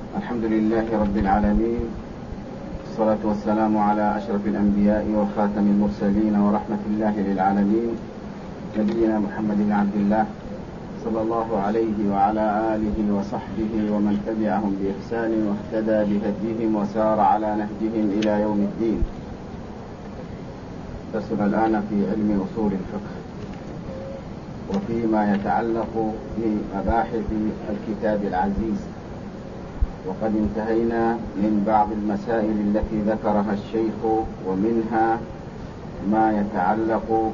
الحمد لله رب العالمين، الصلاة والسلام على أشرف الأنبياء وخاتم المرسلين ورحمة الله للعالمين، نبينا محمد بن عبد الله صلى الله عليه وعلى آله وصحبه ومن تبعهم بإحسان واهتدى بهديهم وسار على نهجهم إلى يوم الدين. درسنا الآن في علم أصول الفقه وفيما يتعلق بمباحث الكتاب العزيز، وقد انتهينا من بعض المسائل التي ذكرها الشيخ، ومنها ما يتعلق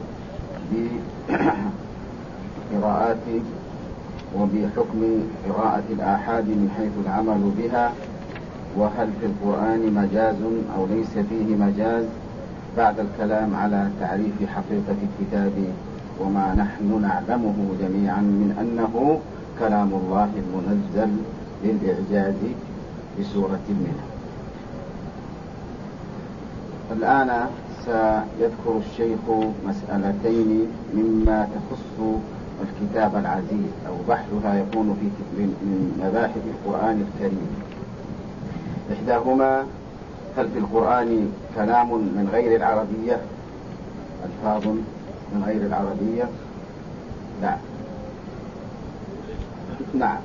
بقراءات وبحكم قراءة الآحاد من حيث العمل بها، وهل في القرآن مجاز أو ليس فيه مجاز، بعد الكلام على تعريف حقيقة الكتاب وما نحن نعلمه جميعا من أنه كلام الله المنزل للإعجاز بسورة منه. الآن سيذكر الشيخ مسألتين مما تخص الكتاب العزيز أو بحثها يكون من مباحث القرآن الكريم. إحداهما: هل في القرآن كلام من غير العربية، ألفاظ من غير العربية؟ لا. نعم.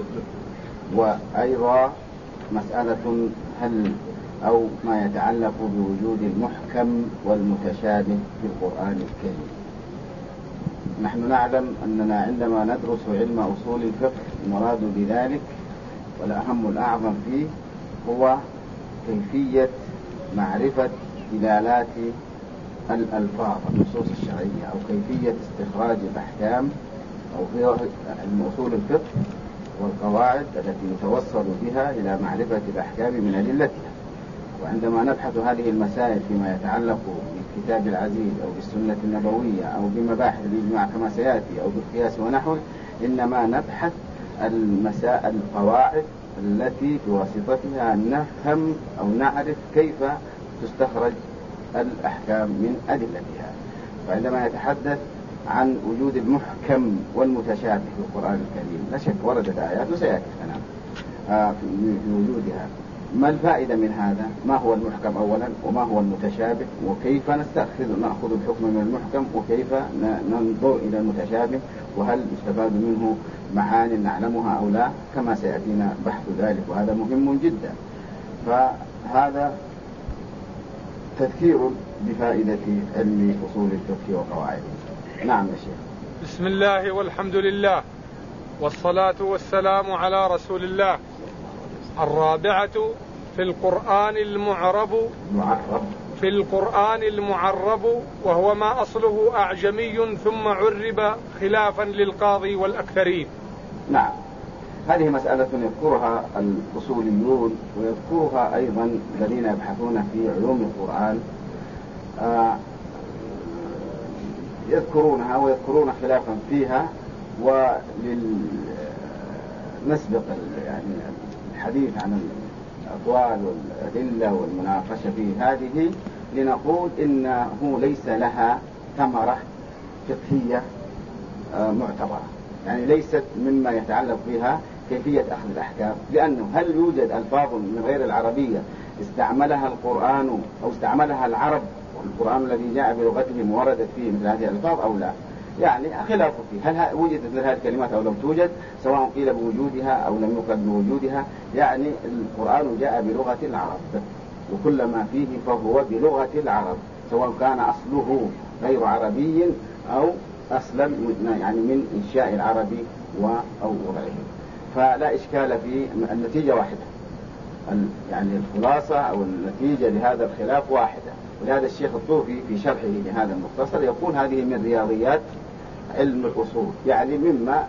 وأيضا مسألة هل أو ما يتعلق بوجود المحكم والمتشابه في القرآن الكريم. نحن نعلم أننا عندما ندرس علم أصول الفقه المراد بذلك والأهم الأعظم فيه هو كيفية معرفة دلالات الألفاظ النصوص الشرعية، أو كيفية استخراج الأحكام، أو في علم أصول الفقه والقواعد التي يتوصل بها إلى معرفة الأحكام من أدلتها. وعندما نبحث هذه المسائل فيما يتعلق بالكتاب العزيز أو بالسنة النبوية أو بمباحث الإجماع كما سيأتي أو بالقياس ونحوه، إنما نبحث القواعد التي بواسطتها نفهم أو نعرف كيف تستخرج الأحكام من أدلتها. وعندما يتحدث عن وجود المحكم والمتشابه في القرآن الكريم، لا شك وردت آيات وسيأتي الكلام في وجودها. ما الفائدة من هذا؟ ما هو المحكم أولا، وما هو المتشابه، وكيف نأخذ الحكم من المحكم، وكيف ننظر إلى المتشابه، وهل يستفاد منه معان نعلمها أو لا، كما سيأتينا بحث ذلك، وهذا مهم جدا. فهذا تذكير بفائدة علم أصول الفقه وقواعده. نعم يا شيخ. بسم الله والحمد لله والصلاة والسلام على رسول الله. الرابعة: في القرآن المعرب وهو ما أصله أعجمي ثم عرب خلافا للقاضي والأكثرين. نعم، هذه مسألة يذكرها الأصوليون ويذكرها أيضا الذين يبحثون في علوم القرآن، يذكرونها ويذكرون خلافا فيها. ولنسبق يعني الحديث عن الأقوال والأدلة والمناقشة في هذه، لنقول إنه ليس لها ثمرة فقهية معتبرة، يعني ليست مما يتعلق بها كيفية أخذ الأحكام، لأنه هل يوجد ألفاظ من غير العربية استعملها القرآن أو استعملها العرب والقرآن الذي جاء بلغتهم وردت فيه مثل هذه الألفاظ أو لا؟ يعني خلاف فيه، هل وجدت مثل هذه الكلمات أو لم توجد، سواء قيل بوجودها أو لم يقل بوجودها. يعني القرآن جاء بلغة العرب، وكل ما فيه فهو بلغة العرب، سواء كان أصله غير عربي أو أصلا يعني من إنشاء العربي أو غيره. فلا إشكال في النتيجة واحدة، يعني الخلاصة أو النتيجة لهذا الخلاف واحدة. ولهذا الشيخ الطوفي في شرحه لهذا المختصر يقول هذه من رياضيات علم الأصول، يعني مما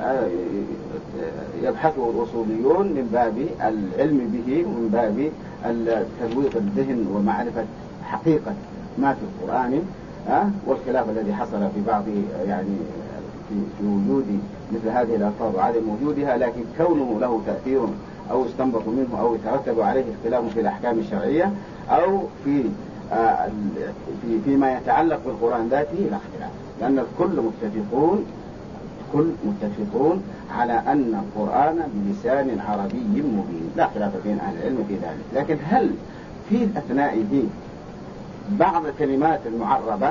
يبحثه الأصوليون من باب العلم به ومن باب ترويض الذهن ومعرفة حقيقة ما في القرآن، والخلاف الذي حصل في بعض يعني في وجود مثل هذه الألفاظ وعدم وجودها، لكن كونه له تأثير أو يستنبط منه أو يترتب عليه اختلاف في الأحكام الشرعية أو فيما يتعلق بالقرآن ذاته لا اختلاف، لأن الكل الكل متفقون على أن القرآن بلسان عربي مبين، لا خلاف بين أهل العلم في ذلك. لكن هل في أثنائه بعض الكلمات المعربة؟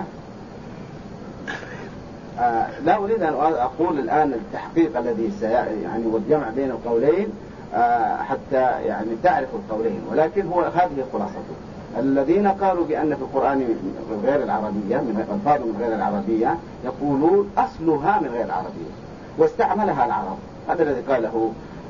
لا أريد أن أقول الآن التحقيق الذي يعني والجمع بين القولين حتى يعني تعرف القولين، ولكن هو هذه خلاصته. الذين قالوا بأن في القرآن غير العربية من ألفاظ من غير العربية يقولون أصلها من غير العربية واستعملها العرب. هذا الذي قاله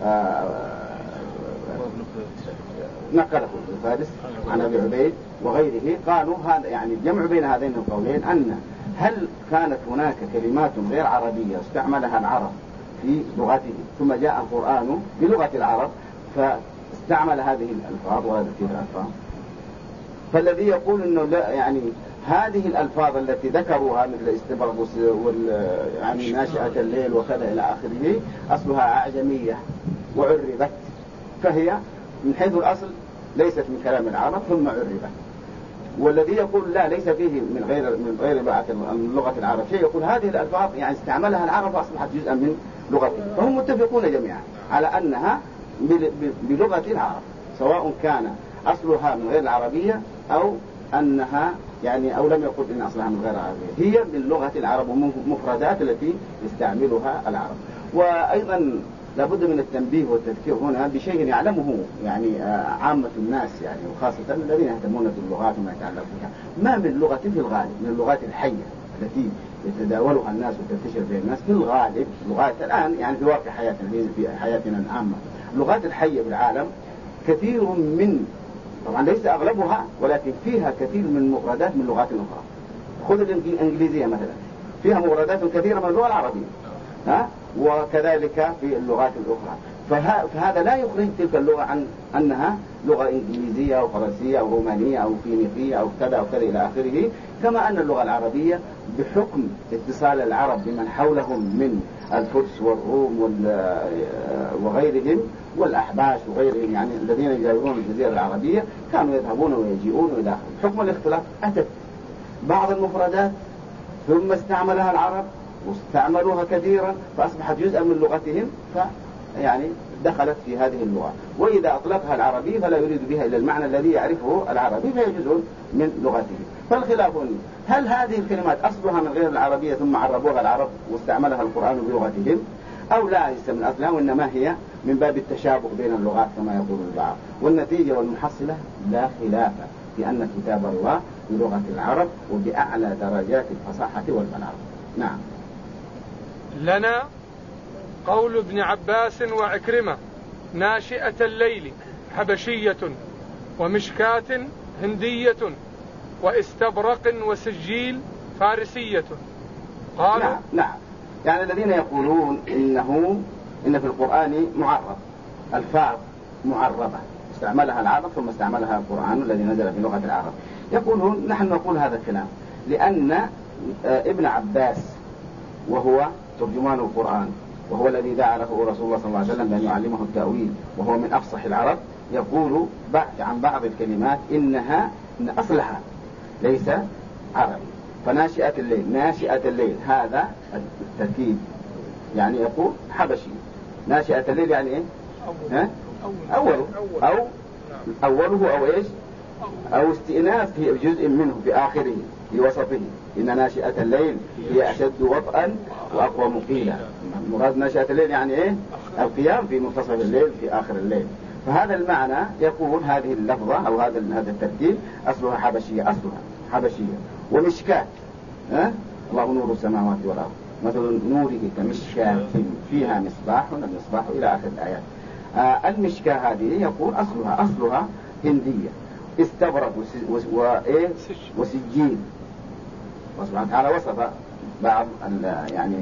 نقله ابن فارس عن أبي عبيد وغيره. قالوا هذا يعني الجمع بين هذين القولين أن هل كانت هناك كلمات غير عربية استعملها العرب في لغته ثم جاء القرآن بلغة العرب فاستعمل هذه الألفاظ وهذه الألفاظ. فالذي يقول إنه لا يعني هذه الألفاظ التي ذكروها مثل استبرقس يعني ناشئة الليل وكذا إلى آخره أصلها أعجمية وعربت، فهي من حيث الأصل ليست من كلام العرب ثم عربت. والذي يقول لا ليس فيه من غير اللغة العرب شيء، يقول هذه الألفاظ يعني استعملها العرب وأصبحت جزءا من لغته. فهم متفقون جميعا على أنها بلغة العرب، سواء كان أصلها من غير العربية أو أنها يعني أو لم يقل إن أصلها من غير العربية، هي من لغة العرب ومفردات التي يستعملها العرب. وأيضا لابد من التنبيه والتذكير هنا بشيء يعلمه يعني عامة الناس يعني وخاصة الذين يهتمون باللغات وما يتعلق بها. ما من لغة في الغالب من اللغات الحية التي يتداولها الناس وتنتشر بين الناس في الغالب لغات الآن يعني في واقع حياتنا في حياتنا العامة. اللغات الحية بالعالم كثير من طبعا ليس أغلبها ولكن فيها كثير من مفردات من لغات أخرى. خذ الإنجليزية مثلا فيها مفردات كثيرة من اللغة العربية وكذلك في اللغات الأخرى. فهذا لا يخرج تلك اللغة عن أنها لغة إنجليزية أو فرنسية أو رومانية أو فينيقية أو كذا أو كذا إلى آخره. كما أن اللغة العربية بحكم اتصال العرب بمن حولهم من الفرس والروم وغيرهم والأحباش وغيرهم يعني الذين يجاورون الجزيرة العربية كانوا يذهبون ويجيئون إلى آخره. حكم الاختلاف أتت بعض المفردات ثم استعملها العرب واستعملوها كثيرا فأصبحت جزءا من لغتهم يعني دخلت في هذه اللغة. وإذا أطلقها العربي فلا يريد بها إلا المعنى الذي يعرفه العربي فهي جزء من لغته. فالخلاف هل هذه الكلمات أصلها من غير العربية ثم عربوها العرب واستعملها القرآن بلغتهم أو لا ليس من أصلها وإنما هي من باب التشابه بين اللغات كما يقول البعض. والنتيجة والمحصلة لا خلاف في أن كتاب الله بلغة العرب وبأعلى درجات الفصاحة والبلاغة. نعم. لنا قول ابن عباس وعكرمة ناشئة الليل حبشية ومشكاة هندية واستبرق وسجيل فارسية. قالوا نعم يعني الذين يقولون إن في القرآن معرب ألفاظ معربة استعملها العرب ثم استعملها القرآن الذي نزل في لغة العرب. يقولون نحن نقول هذا الكلام لأن ابن عباس وهو ترجمان القرآن وهو الذي دعا له رسول الله صلى الله عليه وسلم بأن يعلمه التأويل وهو من أفصح العرب يقول عن بعض الكلمات إن أصلها ليس عربي. فناشئة الليل هذا التركيب يعني يقول حبشي. ناشئة الليل يعني إيه؟ أوله أو إيش أو استئناف في جزء منه في آخره في وسطه. إن ناشئة الليل هي أشد وطئا وأقوى مقيلا. مراد ناشئة الليل يعني إيه؟ القيام في منتصف الليل في آخر الليل. فهذا المعنى يقول هذه اللفظة أو هذا التركيب أصلها حبشية. ومشكاة الله نور السماوات والأرض مثل نوره كمشكاة فيها مصباح المصباح إلى آخر الآيات. المشكاة هذه يقول أصلها هندية استبرق وسجيل. وسبحانه وتعالى وصف بعض يعني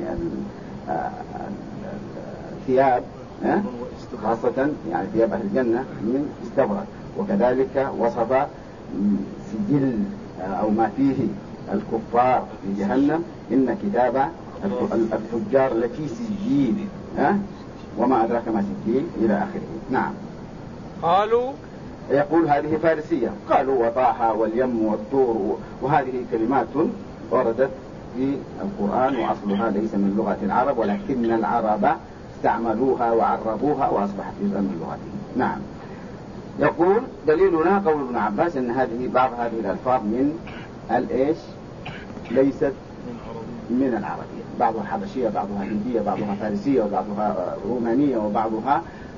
الثياب خاصة يعني ثياب أهل الجنة من استبرق. وكذلك وصف سجل أو ما فيه الكفار في جهنم إن كتاب الفجار التي سجيل وما أدراك ما سجيل إلى آخره. نعم. قالوا يقول هذه فارسية. قالوا وطاحة واليم والطور وهذه كلمات وردت في القرآن وأصلها ليس من لغة العرب، ولكن العرب استعملوها وعربوها وأصبحت جزءا من لغتهم. نعم. يقول دليلنا قول ابن عباس أن بعض هذه الألفاظ من الإيش ليست من العربية، بعضها حبشية، بعضها هندية، بعضها فارسية، وبعضها رومانية، وبعضها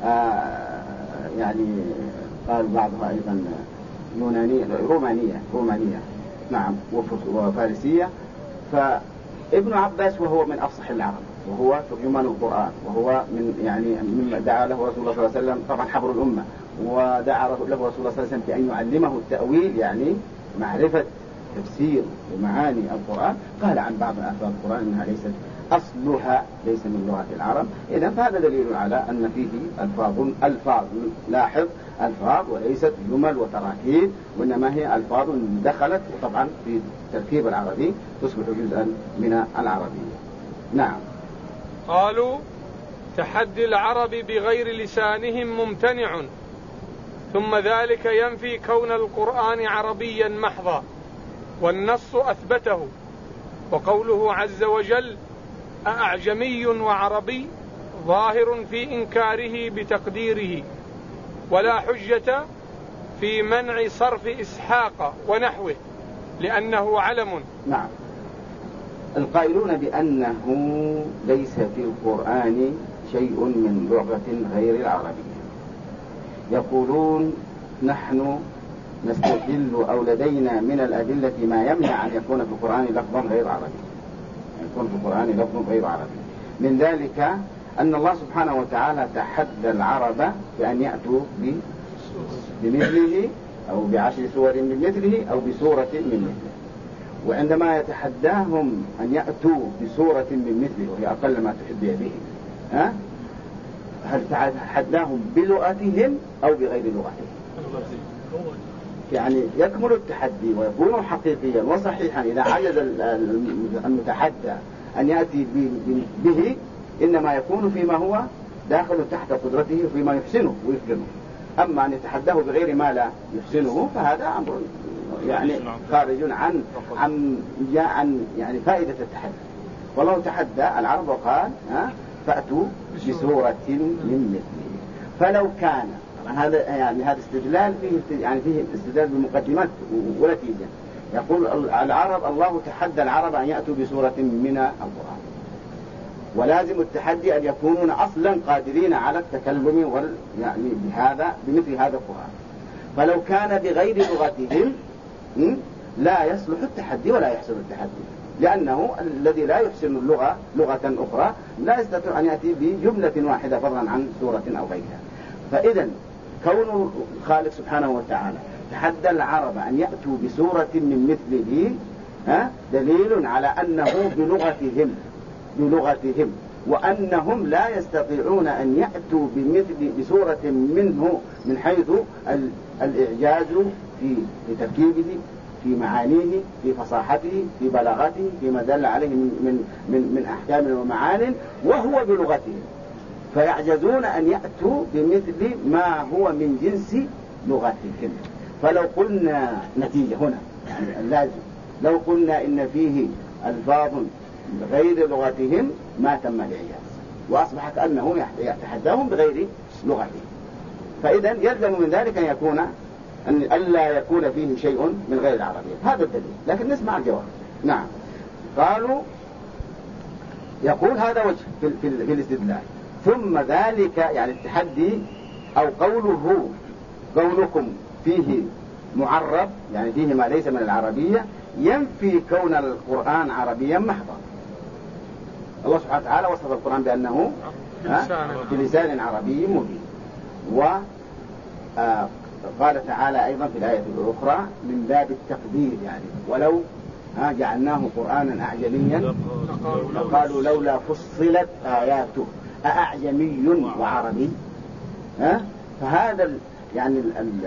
يعني قال بعضها أيضا يونانية رومانية نعم وفارسية. فابن عباس وهو من أفصح العرب، وهو ترجمان القرآن، وهو من يعني مما دعا له رسول الله صلى الله عليه وسلم، طبعا حبر الأمة، ودعا له رسول الله صلى الله عليه وسلم بأن يعلمه التأويل، يعني معرفة تفسير ومعاني القرآن. قال عن بعض ألفاظ القرآن إنها أصلها ليس من لغة العرب. إذن فهذا دليل على أن فيه ألفاظ لاحظ ألفاظ وليست جمل وتراكيب، وإنما هي ألفاظ دخلت، وطبعا في التركيب العربي تصبح جزءا من العربية. نعم. قالوا تحدي العرب بغير لسانهم ممتنع، ثم ذلك ينفي كون القرآن عربيا محضا، والنص أثبته. وقوله عز وجل أأعجمي وعربي ظاهر في إنكاره بتقديره، ولا حجة في منع صرف إسحاق ونحوه لأنه علم. نعم. القائلون بأنه ليس في القرآن شيء من لغة غير العربية يقولون نحن نستدل أو لدينا من الأدلة ما يمنع أن يكون في القرآن لفظا غير عربي، يكون في القرآن لفظ غير عربي. من ذلك أن الله سبحانه وتعالى تحدى العرب بأن يأتوا بمثله أو ب10 سور من مثله أو بسورة من مثله. وعندما يتحداهم أن يأتوا بسورة من مثله وهي أقل ما تحدي به، هل تحداهم بلغتهم أو بغير لغتهم؟ يعني يكمل التحدي ويكون حقيقيا وصحيحا إذا عجز المتحدى أن يأتي به، إنما يكون فيما هو داخل تحت قدرته وفيما يحسنه ويفجنه. أما أن يتحداه بغير ما لا يحسنه فهذا أمر يعني خارج عن يعني فائدة التحدي. والله تحدى العرب وقال فأتوا بسورة من مثله. فلو كان هذا يعني هذا استدلال فيه استدلال بمقدمات ونتيجة. يقول العرب الله تحدى العرب أن يأتوا بسورة من القرآن، ولازم التحدي أن يكونون أصلا قادرين على التكلم يعني بمثل هذا القرآن. فلو كان بغير لغتهم لا يصلح التحدي ولا يحسن التحدي، لأنه الذي لا يحسن اللغة لغة أخرى لا يستطيع أن يأتي بجملة واحدة فضلا عن سورة أو غيرها. فإذا كون الخالق سبحانه وتعالى تحدى العرب أن يأتوا بسورة من مثله دليل على أنه بلغتهم وأنهم لا يستطيعون أن يأتوا بسورة منه من حيث الإعجاز في تركيبه، في معانيه، في فصاحته، في بلاغته، فيما دل عليه من أحكام ومعان، وهو بلغتهم، فيعجزون أن يأتوا بمثل ما هو من جنس لغتهم. فلو قلنا نتيجة هنا يعني اللازم، لو قلنا إن فيه ألفاظ غير لغتهم ما تم الإعجاز، وأصبح كأنه يتحداهم بغير لغتهم. فإذا يلزم من ذلك أن يكون ألا يكون فيه شيء من غير العربية. هذا الدليل. لكن نسمع الجواب. نعم. قالوا يقول هذا وجه في الاستدلال. ثم ذلك يعني التحدي أو قولكم فيه معرب يعني فيه ما ليس من العربية ينفي كون القرآن عربيا محضا. الله سبحانه وتعالى وصف القرآن بأنه في لسان عربي مبين. وقال تعالى أيضا في الآية الأخرى من باب التقدير يعني ولو جعلناه قرآنا أعجميا قالوا لولا فصلت آياته أأعجمي وعربي. فهذا يعني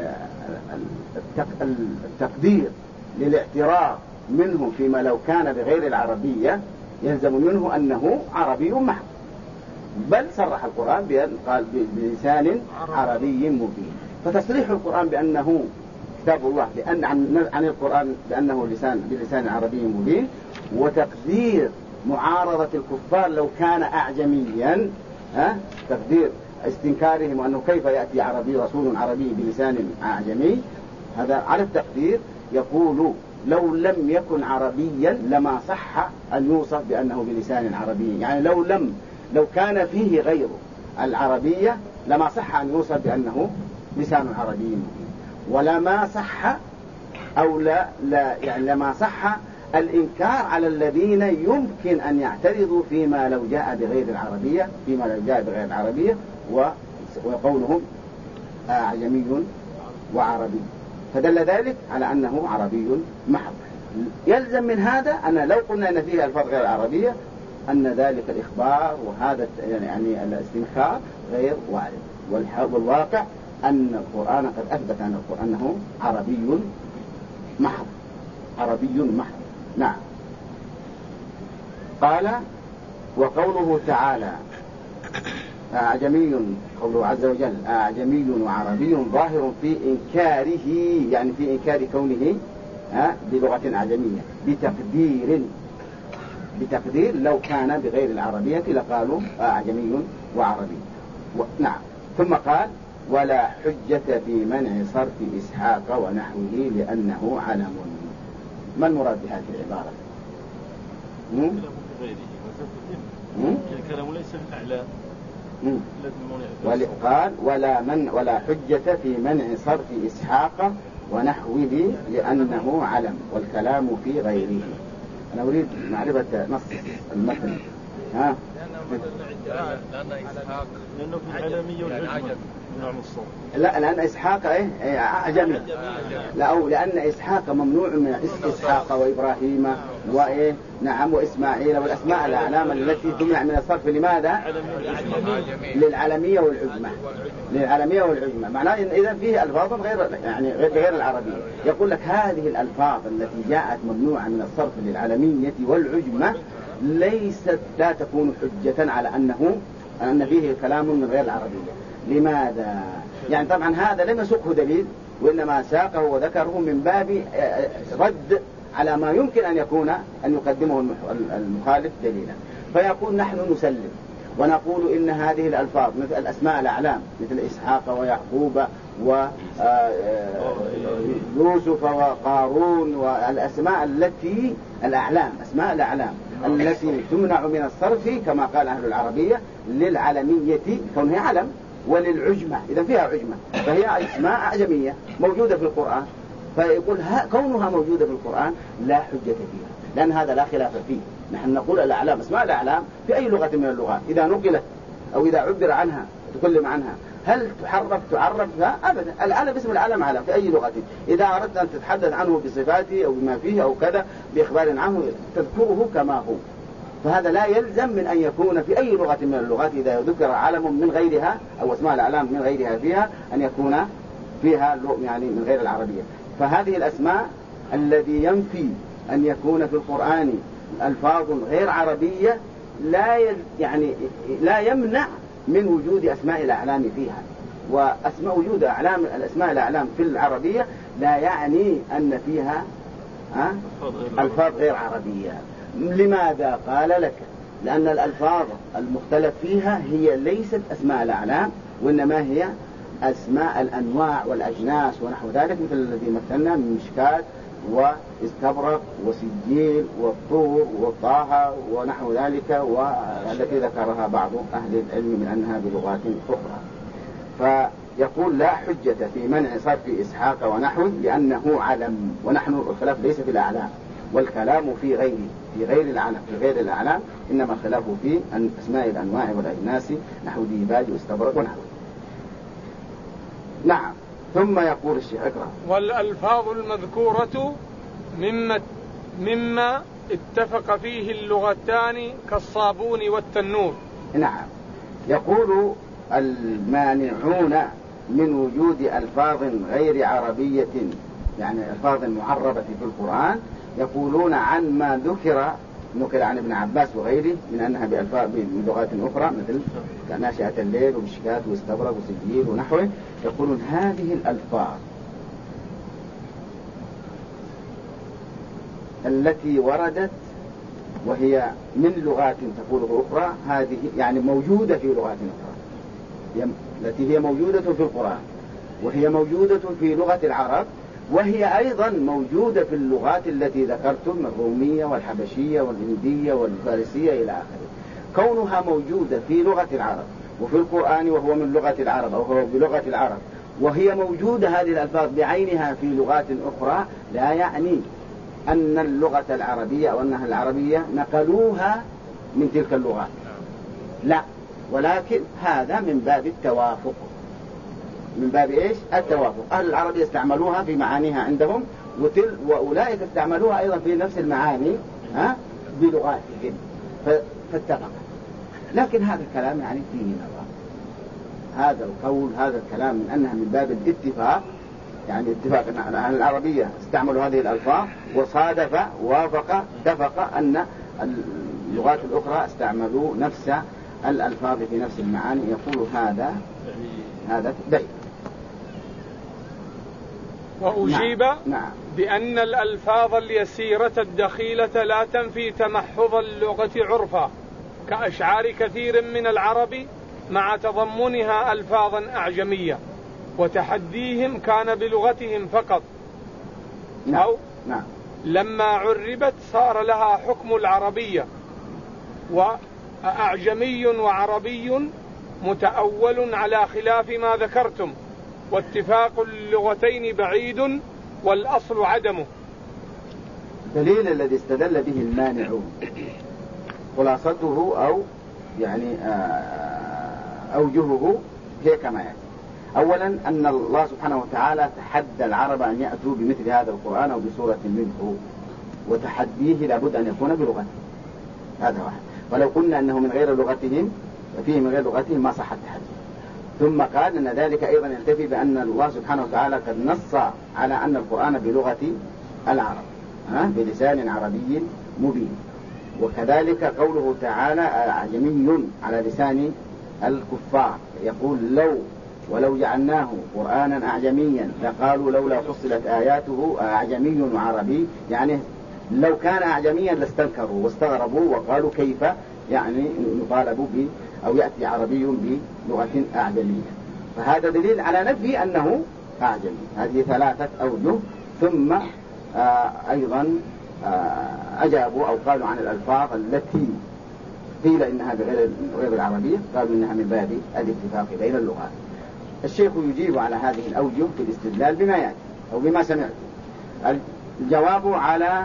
التقدير للاعتراف منه فيما لو كان بغير العربية يلزم منه أنه عربي محض، بل صرح القرآن بأن قال بلسان عربي مبين. فتصريح القرآن بأنه كتاب الله عن القرآن بأنه بلسان عربي مبين وتقدير معارضة الكفار لو كان أعجميا، تقدير استنكارهم أنه كيف يأتي عربي رسول عربي بلسان أعجمي، هذا على التقدير يقول لو لم يكن عربيا لما صح أن يوصف بأنه بلسان عربي، يعني لو كان فيه غير العربية لما صح أن يوصف بأنه لسان عربي، ولما صح أو يعني لما صح الإنكار على الذين يمكن أن يعترضوا فيما لو جاء بغير العربية وقولهم أعجمي وعربي، فدل ذلك على أنه عربي محض. يلزم من هذا أن لو قلنا أن فيه ألفاظ غير عربية أن ذلك الإخبار وهذا يعني الاستنكار غير وارد، والواقع أن القرآن قد أثبت أنه عربي محض. نعم. قال وقوله تعالى أعجمي، قوله عز وجل أعجمي وعربي ظاهر في إنكاره، يعني في إنكار كونه بلغة أعجمية بتقدير لو كان بغير العربية لقالوا أعجمي وعربي. نعم. ثم قال ولا حجة في منع صرف إسحاق ونحوه لأنه علم. ما المراد بهذه العبارة؟ الكلام ليس الأعلام. قال ولا حجة في منع صرف إسحاق ونحوه لأنه علم والكلام في غيره. أنا أريد معرفة نص المثل. لأنه في العالمية والعجم. لا، لأن إسحاق أعجمي. لأن إسحاق ممنوع من اسم إسحاق وإبراهيم نعم وإسماعيل والأسماء الأعلام التي تمنع من الصرف. لماذا؟ للعالمية والعجمة. معناه إذا فيه ألفاظ غير العربية. يقول لك هذه الألفاظ التي جاءت ممنوعة من الصرف للعالمية والعجمة لا تكون حجة على أن فيه كلام من غير العربية. لماذا؟ يعني طبعا هذا لم يسقه دليل، وإنما ساقه وذكره من باب رد على ما يمكن أن يقدمه المخالف دليلا. فيقول نحن نسلم ونقول إن هذه الألفاظ مثل الأسماء الأعلام مثل إسحاق ويعقوب ويوسف وقارون والأسماء أسماء الأعلام التي تمنع من الصرف كما قال أهل العربية للعلمية كونها علم، وللعجمة إذا فيها عجمة فهي أسماء أعجمية موجودة في القرآن. فيقول كونها موجودة في القرآن لا حجة فيها، لأن هذا لا خلاف فيه. نحن نقول الأعلام أسماء الأعلام في أي لغة من اللغات إذا نقلت أو إذا عبر عنها تكلم عنها هل تعرف أبدا. العلم اسم العلم علم في أي لغة. إذا أردت أن تتحدث عنه بصفاته أو بما فيه أو كذا بإخبار عنه تذكره كما هو. فهذا لا يلزم من أن يكون في أي لغة من اللغات إذا ذكر علم من غيرها أو أسماء الأعلام من غيرها فيها أن يكون فيها يعني من غير العربية. فهذه الأسماء الذي ينفي أن يكون في القرآن ألفاظ غير عربية لا يمنع من وجود أسماء الأعلام فيها. ووجود الأسماء الأعلام في العربية لا يعني أن فيها ألفاظ غير عربية. لماذا؟ قال لك لأن الألفاظ المختلف فيها هي ليست أسماء الأعلام، وإنما هي أسماء الأنواع والأجناس ونحو ذلك، مثل الذي مثلنا من مشكات واستبرق وسجيل والطور والطه ونحو ذلك، والتي ذكرها بعض أهل العلم من أنها بلغات أخرى. فيقول لا حجة في منع صرف إسحاق ونحوه لأنه علم، ونحن الخلاف ليس في الأعلام والكلام في غير الأعلام، إنما الخلاف في أسماء الأنواع والأجناس نحو ديباج واستبرق ونحوه. نعم. ثم يقول الشيخ اقرأ. والألفاظ المذكورة مما اتفق فيه اللغتان كالصابون والتنور. نعم. يقول المانعون من وجود ألفاظ غير عربية يعني ألفاظ معربة في القرآن يقولون عن ما نكر عن ابن عباس وغيره من أنها بألفاظ بلغات أخرى مثل ناشئة الليل ومشكات واستبرق وسجيل ونحوه. يقولون هذه الألفاظ التي وردت وهي من لغات تقوله أخرى، هذه يعني موجودة في لغات أخرى التي هي موجودة في القرآن، وهي موجودة في لغة العرب، وهي أيضا موجودة في اللغات التي ذكرتم، الرومية والحبشية والهندية والفارسية إلى آخره. كونها موجودة في لغة العرب وفي القرآن وهو من لغة العرب أو هو بلغة العرب، وهي موجودة هذه الألفاظ بعينها في لغات أخرى، لا يعني أن اللغة العربية أو أنها العربية نقلوها من تلك اللغات، لا، ولكن هذا من باب التوافق. من باب إيش؟ التوافق. أهل العربية استعملوها في معانيها عندهم، وأولئك استعملوها أيضا في نفس المعاني بلغاتهم، فاتفق. لكن هذا الكلام يعني فيه نظر، هذا القول، هذا الكلام من أنها من باب الاتفاق، يعني اتفاق أن أهل العربية استعملوا هذه الألفاظ، وصادف وافق اتفق أن اللغات الأخرى استعملوا نفس الألفاظ في نفس المعاني. يقول هذا بعيد. وأجيب نعم. بأن الألفاظ اليسيرة الدخيلة لا تنفي تمحض اللغة عرفا، كأشعار كثير من العرب مع تضمنها ألفاظا أعجمية، وتحديهم كان بلغتهم فقط. نعم. أو نعم. لما عربت صار لها حكم العربية، وأعجمي وعربي متأول على خلاف ما ذكرتم، واتفاق اللغتين بعيد والأصل عدمه. الدليل الذي استدل به المانعون خلاصته أو يعني أوجهه هي كما يأتي. أولا أن الله سبحانه وتعالى تحدى العرب أن يأتوا بمثل هذا القرآن أو بسورة منه، وتحديه لابد أن يكون بلغته، هذا واحد. ولو قلنا أنه من غير لغتهم فيه من غير لغتهم ما صح التحدي. ثم قال أن ذلك أيضا ينتفي بأن الله سبحانه وتعالى قد نص على أن القرآن بلغة العرب بلسان عربي مبين. وكذلك قوله تعالى أعجمي على لسان الكفار، يقول ولو جعلناه قرآنا أعجميا لقالوا لولا فصلت آياته أعجمي وعربي، يعني لو كان أعجميا لاستنكروا واستغربوا وقالوا كيف يعني نطالب أو يأتي عربي بلغة أعجمية. فهذا دليل على نفي أنه أعجمي. هذه 3 أوجه. ثم أيضا أجابوا أو قالوا عن الألفاظ التي قيل إنها بغير العربية، قالوا إنها من باب الاتفاق بين اللغات. الشيخ يجيب على هذه الأوجه في الاستدلال بما يأتي أو بما سمعت. الجواب على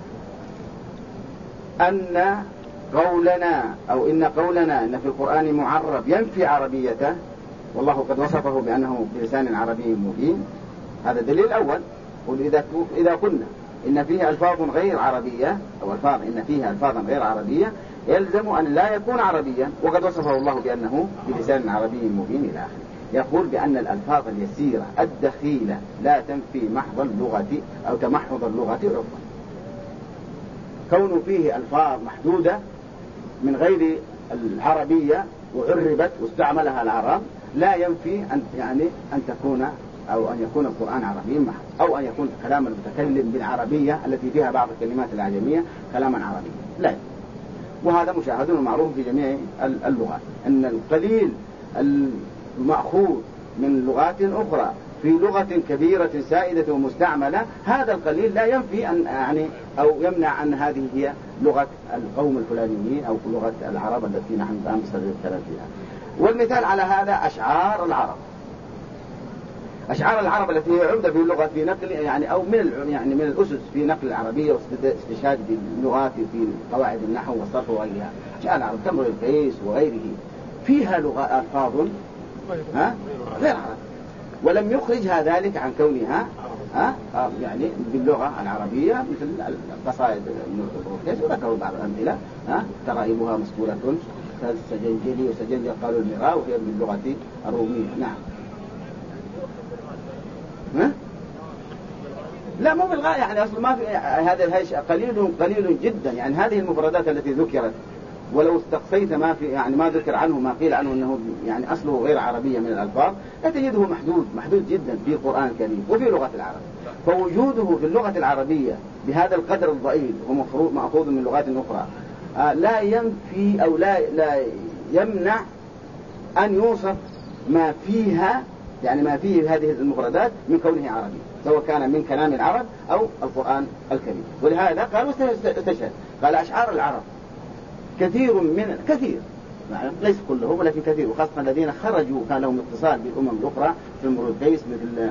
أن قولنا أو إن قولنا إن في القرآن معرب ينفي عربيته، والله قد وصفه بأنه بلسان عربي مبين، هذا الدليل الأول. قل إذا قلنا إن فيه ألفاظ غير عربية أو إن فيها ألفاظا غير عربية يلزم أن لا يكون عربيا، وقد وصفه الله بأنه بلسان عربي مبين إلى آخره. يقول بأن الألفاظ اليسيرة الدخيلة لا تنفي محض اللغة أو تمحض اللغة عرفا. كون فيه ألفاظ محدودة من غير العربية وعربت واستعملها العرب لا ينفي أن تكون أو أن يكون القرآن عربيا محض، أو أن يكون كلام المتكلم بالعربية التي فيها بعض الكلمات الأعجمية كلاما عربيا، لا ينفي. وهذا مشاهد ومعروف في جميع اللغات، أن القليل المأخوذ من لغات أخرى في لغة كبيرة سائدة ومستعملة، هذا القليل لا ينفي أن أو يمنع أن هذه هي لغة القوم الفلانيين أو لغة العرب التي نحن الآن نستخدم الكلام فيها. والمثال على هذا أشعار العرب. أشعار العرب التي هي عمدة في اللغة في نقل أو من الأسس في نقل العربية واستشهاد باللغات في قواعد النحو والصرف وغيرها. أشعار العرب تمر القيس وغيره فيها ألفاظ غير عربية، ولم يخرجها ذلك عن كونها باللغة العربية، مثل القصائد القيس وذكروا بعض الأمثلة ترائبها مسكولة كالسجنجلي وسجنجل قالوا المراء، وهي باللغة الرومية. نعم. لا مو بالغاية، أصل ما في هذا قليل جدا. هذه المفردات التي ذكرت ولو استقصيت ما في يعني ما ذكر عنه ما قيل عنه أنه يعني أصله غير عربية من الألفاظ تجده محدود جدا في القرآن الكريم وفي لغة العرب. فوجوده في اللغة العربية بهذا القدر الضئيل ومفروض مأخوذ من لغات أخرى لا ينفي أو لا يمنع أن يوصف ما فيها، يعني ما فيه هذه المفردات من كونه عربي، سواء كان من كلام العرب أو القرآن الكريم. ولهذا قالوا استشهد، قال أشعار العرب كثير يعني ليس كلهم ولكن كثير، وخاصة الذين خرجوا كان لهم اتصال بالأمم الأخرى في المرود القيس مثل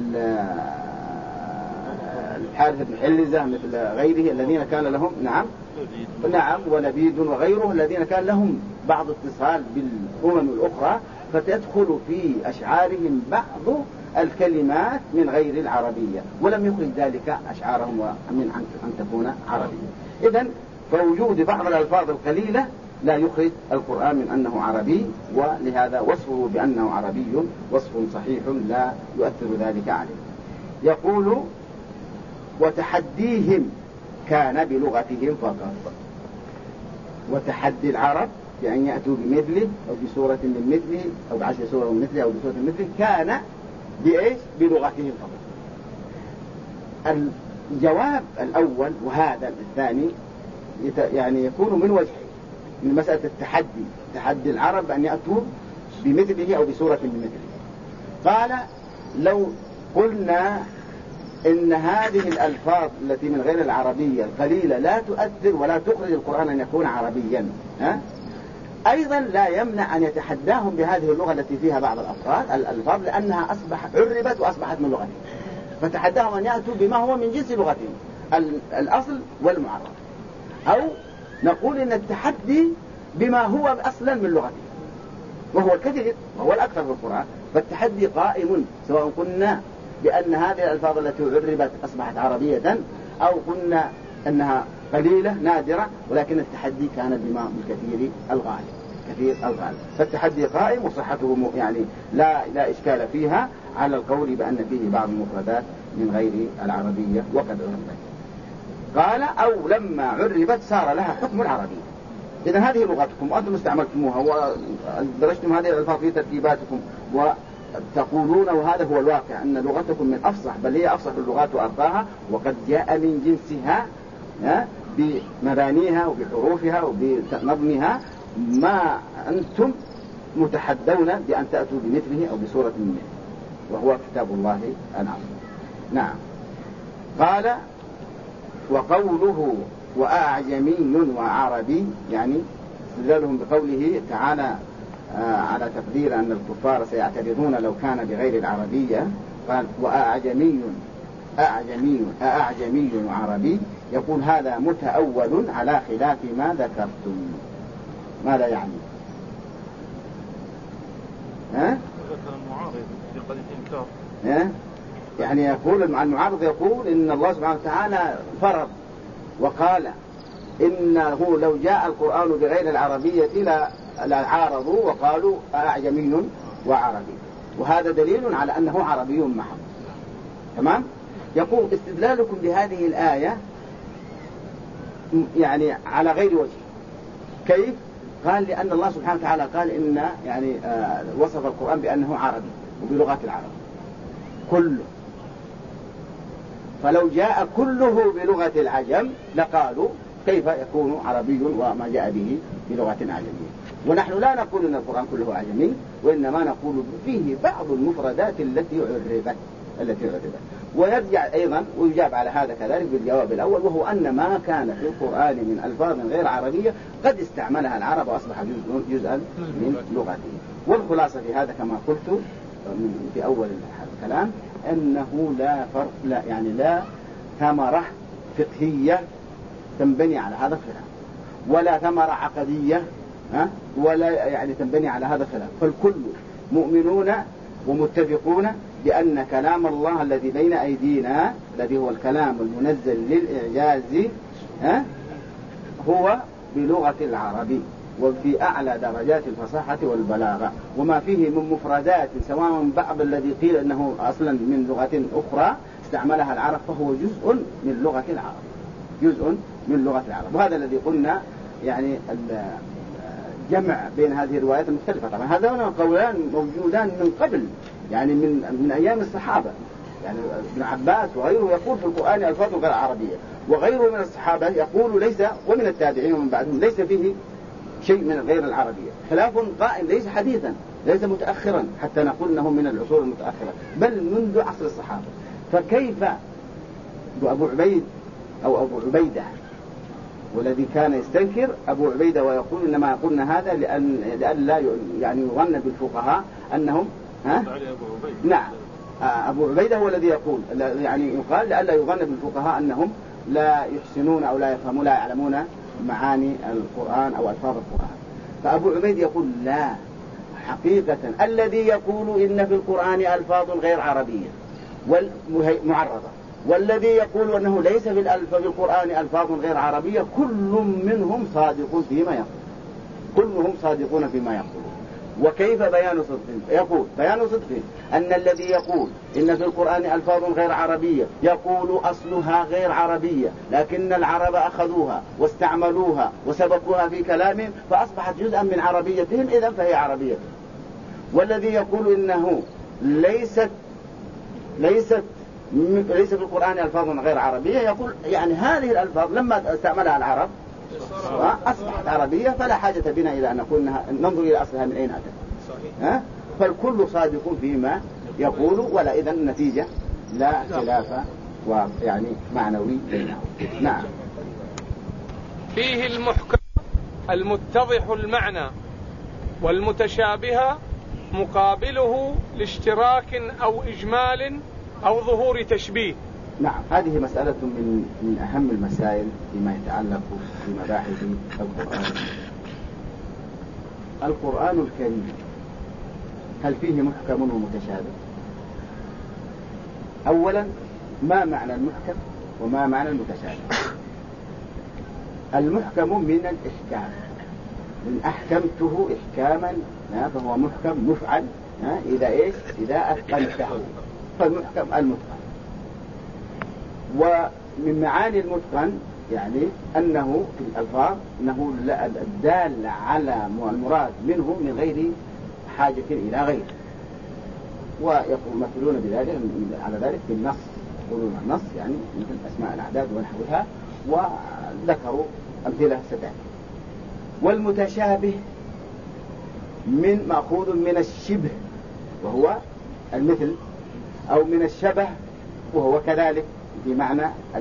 الحارث بن حلزة مثل غيره الذين كان لهم نعم ولبيد وغيره الذين كان لهم بعض اتصال بالأمم الأخرى، فتدخل في أشعارهم بعض الكلمات من غير العربية ولم يخرج ذلك أشعارهم من أن تكون عربية. إذن فوجود بعض الألفاظ القليلة لا يخرج القرآن من أنه عربي، ولهذا وصفه بأنه عربي وصف صحيح لا يؤثر ذلك عليه. يقول وتحديهم كان بلغتهم فقط. وتحدي العرب بأن يأتوا بمثله أو بسورة من مثله أو بعشر سورة من مثله أو بسورة من مثله كان بإيش؟ بلغتهم فقط. الجواب الأول وهذا الثاني يعني يكون من وجهين من مسألة تحدي العرب أن يأتوا بمثله أو بسورة من مثله. قال لو قلنا إن هذه الألفاظ التي من غير العربية القليلة لا تؤثر ولا تخرج القرآن أن يكون عربيا، أيضا لا يمنع أن يتحداهم بهذه اللغة التي فيها بعض الألفاظ لأنها عربت وأصبحت من لغتهم، فتحداهم أن يأتوا بما هو من جنس لغتهم الأصل والمعرب، أو نقول إن التحدي بما هو أصلا من لغتهم وهو الكثير وهو الأكثر في القرآن. فالتحدي قائم سواء قلنا بأن هذه الألفاظ التي عربت أصبحت عربية أو قلنا أنها قليلة نادرة، ولكن التحدي كان بما بالكثير الغالب. فالتحدي قائم وصحته يعني لا إشكال فيها على القول بأن فيه بعض المفردات من غير العربية وقد عربت. قال أو لما عربت صار لها حكم العربية. إذن هذه لغتكم وأنتم استعملتموها ودرجتم هذه الألفاظ في ترتيباتكم وتقولون وهذا هو الواقع أن لغتكم من أفصح بل هي أفصح اللغات وأرقاها، وقد جاء من جنسها بمبانيها وبحروفها وبنظمها ما أنتم متحدون بأن تأتوا بمثله أو بسورة منه وهو كتاب الله العظيم. نعم. قال وقوله وأعجمي وعربي يعني استدلالهم بقوله تعالى على تقدير أن الكفار سيعترضون لو كان بغير العربية. قال أعجمي وعربي، يقول هذا متأول على خلاف ما ذكرتم. ماذا يعني؟ المعارض في قضية الإنكار يعني يقول المعارض يقول إن الله سبحانه وتعالى فرض وقال إنه لو جاء القرآن بغير العربية لعارضوا وقالوا أعجمي وعربي، وهذا دليل على أنه عربي محض. تمام؟ يقول استدلالكم بهذه الآية يعني على غير وجه. كيف؟ قال لأن الله سبحانه وتعالى قال إن يعني وصف القرآن بأنه عربي وبلغة العرب كله، فلو جاء كله بلغة العجم لقالوا كيف يكون عربي وما جاء به بلغة عجمية. ونحن لا نقول إن القرآن كله عجمي، وإنما نقول فيه بعض المفردات التي عربت. ويرجع أيضا ويجاب على هذا كذلك بالجواب الأول، وهو أن ما كان في القرآن من ألفاظ غير عربية قد استعملها العرب وأصبح جزءا من لغته. والخلاصة في هذا كما قلت في أول الكلام أنه لا ثمرة فقهية تنبني على هذا الخلاف، ولا ثمرة عقدية ولا يعني تنبني على هذا الخلاف، فالكل مؤمنون ومتفقون بأن كلام الله الذي بين أيدينا الذي هو الكلام المنزل للإعجاز هو بلغة العربي وفي أعلى درجات الفصاحة والبلاغة، وما فيه من مفردات سواء بعض الذي قيل أنه أصلا من لغة أخرى استعملها العرب فهو جزء من لغة العرب، وهذا الذي قلنا يعني الجمع بين هذه الروايات المختلفة. طبعا هذان القولان موجودان من قبل، يعني من أيام الصحابة، يعني ابن عباس وغيره يقول في القرآن ألفاظ غير عربية، وغيره من الصحابة يقول ليس، ومن التابعين ومن بعدهم ليس فيه شيء من غير العربية. خلاف قائم ليس حديثا، ليس متأخرا حتى نقول أنه من العصور المتأخرة، بل منذ عصر الصحابة. فكيف أبو عبيد أو أبو عبيدة، والذي كان يستنكر أبو عبيدة ويقول إنما قلنا هذا لأن لا يعني يظن بالفقهاء أنهم نعم، أبو عبيدة هو الذي يقول، يعني يقال لألا يظن بالفقهاء أنهم لا يحسنون أو لا يفهمون لا يعلمون معاني القرآن أو ألفاظ القرآن. فأبو عبيد يقول لا، حقيقة الذي يقول إن في القرآن ألفاظ غير عربية والمعرضة، والذي يقول أنه ليس في القرآن ألفاظ غير عربية، كل منهم صادق فيما يقول، كلهم صادقون فيما يقولون. وكيف بيان صدق؟ يقول بيان صدق أن الذي يقول إن في القرآن ألفاظ غير عربية يقول أصلها غير عربية، لكن العرب أخذوها واستعملوها وسبقوها في كلامهم فأصبحت جزءا من عربيتهم، إذن فهي عربية. والذي يقول إنه ليست في القرآن ألفاظ غير عربية يقول يعني هذه الألفاظ لما استعملها العرب أصبحت عربية، فلا حاجة بنا إلى أن نقول ننظر إلى أصلها من أين أتت. فالكل صادق فيما يقول، ولا إذن النتيجة لا خلاف ويعني معنوي بينهم. نعم. فيه المحكم المتضح المعنى، والمتشابه مقابله لاشتراك أو إجمال أو ظهور تشبيه. نعم، هذه مسألة من أهم المسائل فيما يتعلق بمباحث القرآن. القرآن الكريم هل فيه محكم ومتشابه؟ أولا، ما معنى المحكم وما معنى المتشابه؟ المحكم من الإحكام، من أحكمته إحكاما فهو محكم مفعل إذا إيش؟ إذا أتقنته، فالمحكم المتقن. ومن معاني المتقن يعني أنه في الألفاظ أنه الدال على المراد منه من غير حاجة إلى غيره. ويمثلون بذلك على ذلك بالنص، يقولون النص يعني مثل أسماء الأعداد ونحوها، وذكروا أمثلة ستأتي. والمتشابه من مأخوذ من الشبه وهو المثل، أو من الشبه وهو كذلك بمعنى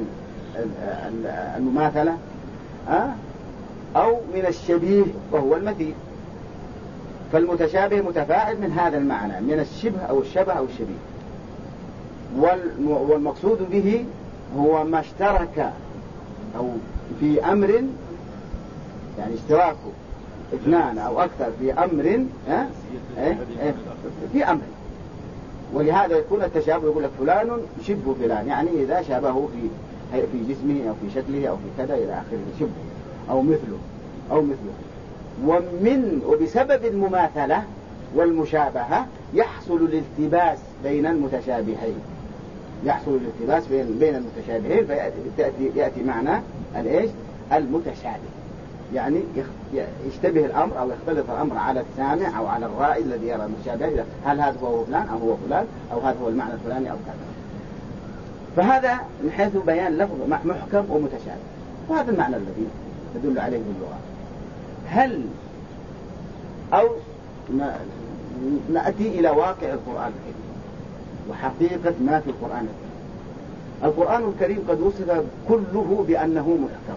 المماثلة، أو من الشبيه وهو المثيل. فالمتشابه متفاعل من هذا المعنى، من الشبه أو الشبه أو الشبيه. والمقصود به هو ما اشترك أو في أمر، يعني اشتراك اثنان أو أكثر في أمر في أمر. ولهذا يكون التشابه، يقول لك فلان شبه فلان، يعني إذا شابهه في جسمه أو في شكله أو في كذا إلى آخره، شبه أو مثله. وبسبب المماثلة والمشابهة يحصل الالتباس بين المتشابهين، فيأتي معنى الإيش؟ المتشابه، يعني يشتبه الأمر أو يختلط الأمر على السامع أو على الرائي الذي يرى المشابه، هل هذا هو فلان أو هو فلان، أو هذا هو المعنى الفلاني أو كذا. فهذا من حيث بيان لفظ محكم ومتشابه، وهذا المعنى الذي تدل عليه باللغة. هل أو نأتي إلى واقع القرآن الكريم وحقيقة ما في القرآن الكريم. القرآن الكريم قد وصف كله بأنه محكم.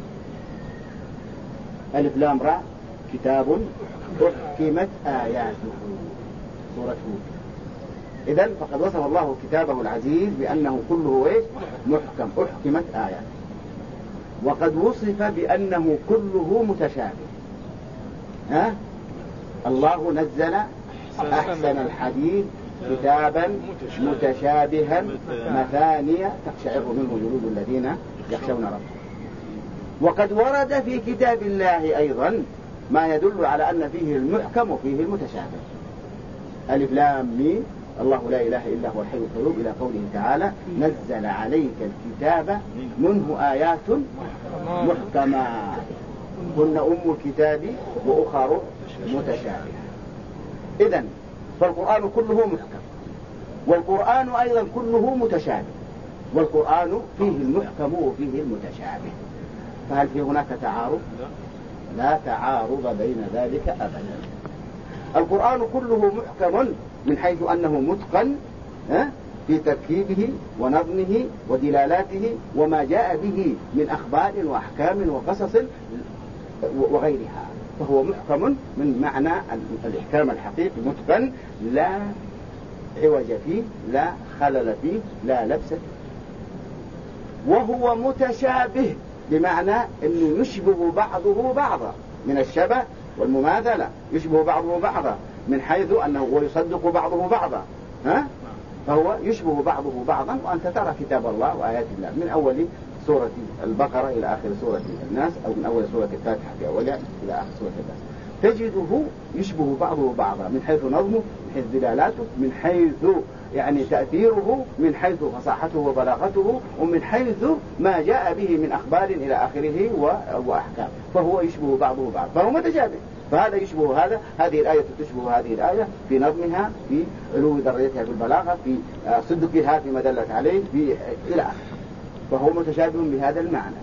ألف لام را كتاب أحكمت آياته، سورة هود. إذن فقد وصف الله كتابه العزيز بأنه كله إيش؟ محكم، أحكمت آياته. وقد وصف بأنه كله متشابه. الله نزل أحسن الحديث كتابا متشابها مثانية تقشعر منه جلود الذين يخشون ربهم. وقد ورد في كتاب الله أيضا ما يدل على أن فيه المحكم وفيه المتشابه. ألف لام ميم الله لا إله إلا هو الحي القيوم إلى قوله تعالى نزل عليك الكتاب منه آيات محكمات هن أم الكتاب وأخر متشابهة. إذن فالقرآن كله محكم، والقرآن أيضا كله متشابه، والقرآن فيه المحكم وفيه المتشابه. فهل في هناك تعارض؟ لا تعارض بين ذلك أبدا. القرآن كله محكم من حيث أنه متقن في تركيبه ونظمه ودلالاته وما جاء به من أخبار وأحكام وقصص وغيرها، فهو محكم من معنى الإحكام الحقيقي، متقن لا عوج فيه، لا خلل فيه، لا لبس فيه. وهو متشابه بمعنى أنه يشبه بعضه بعضا، من الشبه والمماثلة، يشبه بعضه بعضا من حيث أنه ويصدق بعضه بعضا، فهو يشبه بعضه بعضا. وأنت ترى كتاب الله وآيات الله من أول سورة البقرة إلى آخر سورة الناس، أو من أول سورة الفاتحة في أولها إلى آخر سورة الناس، تجده يشبه بعضه بعضا من حيث نظمه، من حيث دلالاته، من حيث يعني تأثيره، من حيث فصاحته وبلاغته، ومن حيث ما جاء به من أخبار إلى آخره وأحكام، فهو يشبه بعضه بعض، فهو متشابه. فهذا يشبه هذا، هذه الآية تشبه هذه الآية في نظمها، في علو درجتها في البلاغة، في صدقها فيما دلت عليه، في إلى آخره، فهو متشابه بهذا المعنى.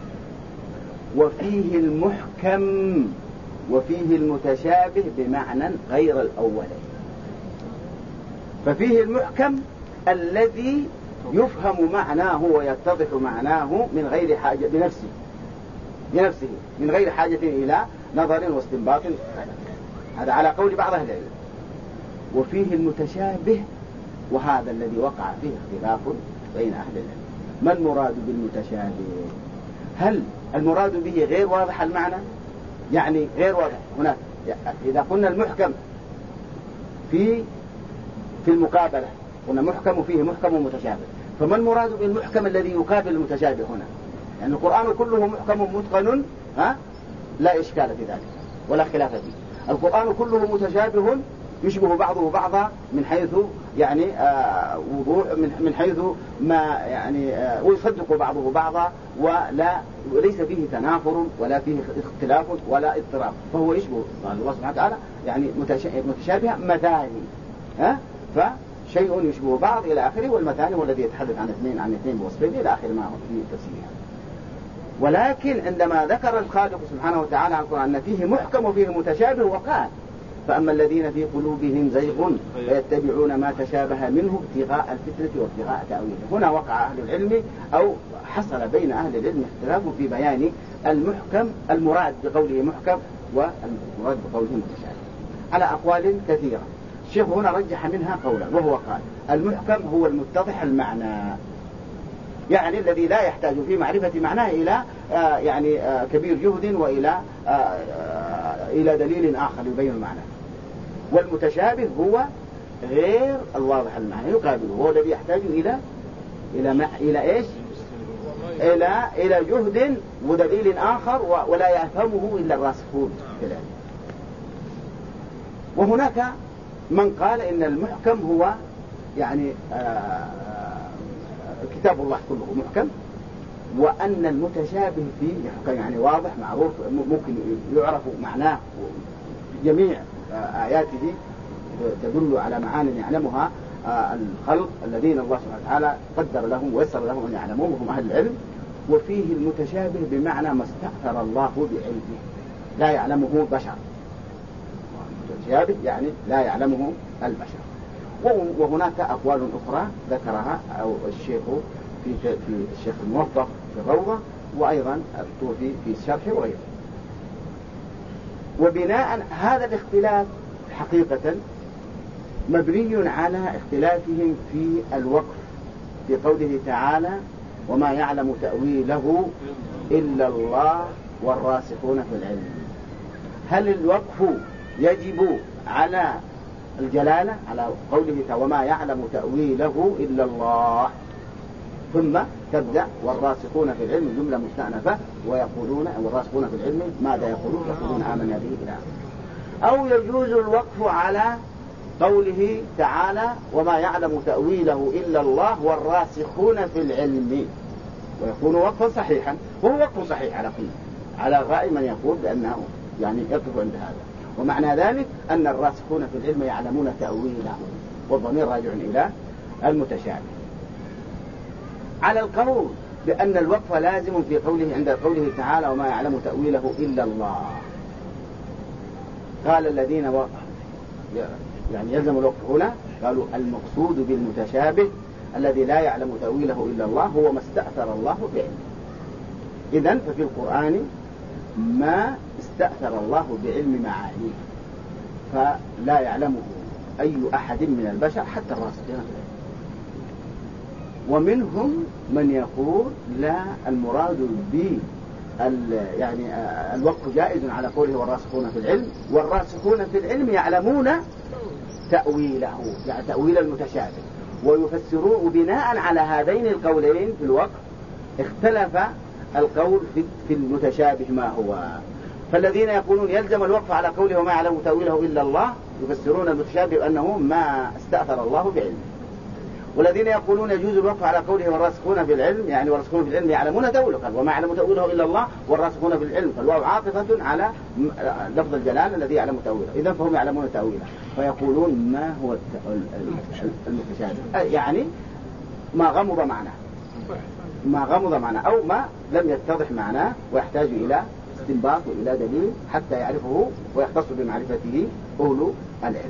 وفيه المحكم وفيه المتشابه بمعنى غير الأولين. ففيه المحكم الذي يفهم معناه ويتضح معناه من غير حاجة بنفسه من غير حاجة إلى نظر واستنباط، هذا على قول بعض أهل العلم. وفيه المتشابه، وهذا الذي وقع فيه اختلاف بين أهل العلم. ما المراد بالمتشابه؟ هل المراد به غير واضح المعنى؟ يعني غير واضح هناك، إذا قلنا المحكم في المقابلة قلنا محكم وفيه محكم ومتشابه، فما المراد بالمحكم الذي يقابل المتشابه هنا؟ يعني القرآن كله محكم متقن، لا إشكال في ذلك ولا خلاف فيه. القرآن كله متشابه يشبه بعضه بعضا من حيث يعني وضوح، من حيث ما يعني ويصدق بعضه بعضا، وليس فيه تنافر ولا فيه اختلاف ولا اضطراب، فهو يشبه الله سبحانه وتعالى يعني متشابه مثاني، فشيء يشبه بعض إلى آخره. والمثاني والذي يتحدث عن اثنين بوصفين إلى آخر ما هو في تفسيرها. ولكن عندما ذكر الخالق سبحانه وتعالى عن القرآن أن فيه محكم وفيه متشابه، وقال فأما الذين في قلوبهم زيغ فيتبعون ما تشابه منه ابتغاء الفتنة وابتغاء تأويله. هنا وقع أهل العلم أو حصل بين أهل العلم اختلاف في بيان المحكم، المراد بقوله محكم والمراد بقوله متشابه، على أقوال كثيرة. الشيخ هنا رجح منها قولا، وهو قال المحكم هو المتضح المعنى، يعني الذي لا يحتاج في معرفة معناه إلى يعني كبير جهد وإلى إلى دليل آخر يبين معناه. والمتشابه هو غير الواضح المعنى يقابله، هو الذي يحتاج إلى إيش؟ إلى جهد ودليل آخر ولا يفهمه إلا الراسخون في العلم. وهناك من قال إن المحكم هو يعني كتاب الله كله محكم، وأن المتشابه فيه يعني واضح معروف ممكن يعرف معناه، جميع آياته تدل على معاني يعلمها الخلق الذين الله سبحانه وتعالى قدر لهم ويسر لهم أن يعلموه وهم أهل العلم. وفيه المتشابه بمعنى ما استأثر الله بعلمه لا يعلمه بشر، المتشابه يعني لا يعلمه البشر. وهناك أقوال أخرى ذكرها أو الشيخ في الشيخ الموفق في الروضة، وأيضا الطوفي في الشرح وغيره. وبناء هذا الاختلاف حقيقة مبني على اختلافهم في الوقف، في قوله تعالى وما يعلم تأويله إلا الله والراسخون في العلم. هل الوقف يجب على الجلالة على قوله وما يعلم تأويله إلا الله، ثم تبدأ والراسخون في العلم جملة مستأنفة ويقولون والراسخون في العلم ماذا يقولون آمنا به إلى آخره. أو يجوز الوقف على قوله تعالى وما يعلم تأويله إلا الله والراسخون في العلم، ويكون وقفا صحيحا، وهو وقف صحيح على كل على رأي من يقول بأنه يعني يقف عند هذا. ومعنى ذلك أن الراسخون في العلم يعلمون تأويله، والضمير راجع إلى المتشابه. على القول بأن الوقف لازم في قوله عند قوله تعالى وما يعلم تأويله إلا الله، قال الذين يعني يلزم الوقف هنا قالوا المقصود بالمتشابه الذي لا يعلم تأويله إلا الله هو ما استأثر الله بعلمه. إذن ففي القرآن ما استأثر الله بعلم معانيه فلا يعلمه أي أحد من البشر حتى الراسخين. ومنهم من يقول لا، المراد يعني الوقف جائز على قوله والراسخون في العلم، والراسخون في العلم يعلمون تأويله، يعني تأويل المتشابه، ويفسرون بناء على هذين القولين في الوقف. اختلف القول في المتشابه ما هو، فالذين يقولون يلزم الوقف على قوله وما يعلم تأويله إلا الله يفسرون المتشابه بأنه ما استأثر الله بعلمه، والذين يقولون يجوز الوقف على قوله والراسخون في العلم، يعني والراسخون في العلم يعلمون تأويله وما يعلم تأويله إلا الله والراسخون في العلم، فالواو عاطفة على لفظ الجلال الذي يعلم تأويله، إذن فهم يعلمون تأويله، فيقولون ما هو المتشابه، يعني ما غمض معناه أو ما لم يتضح معناه ويحتاج إلى استنباط وإلى دليل حتى يعرفه ويختص بمعرفته أولو العلم.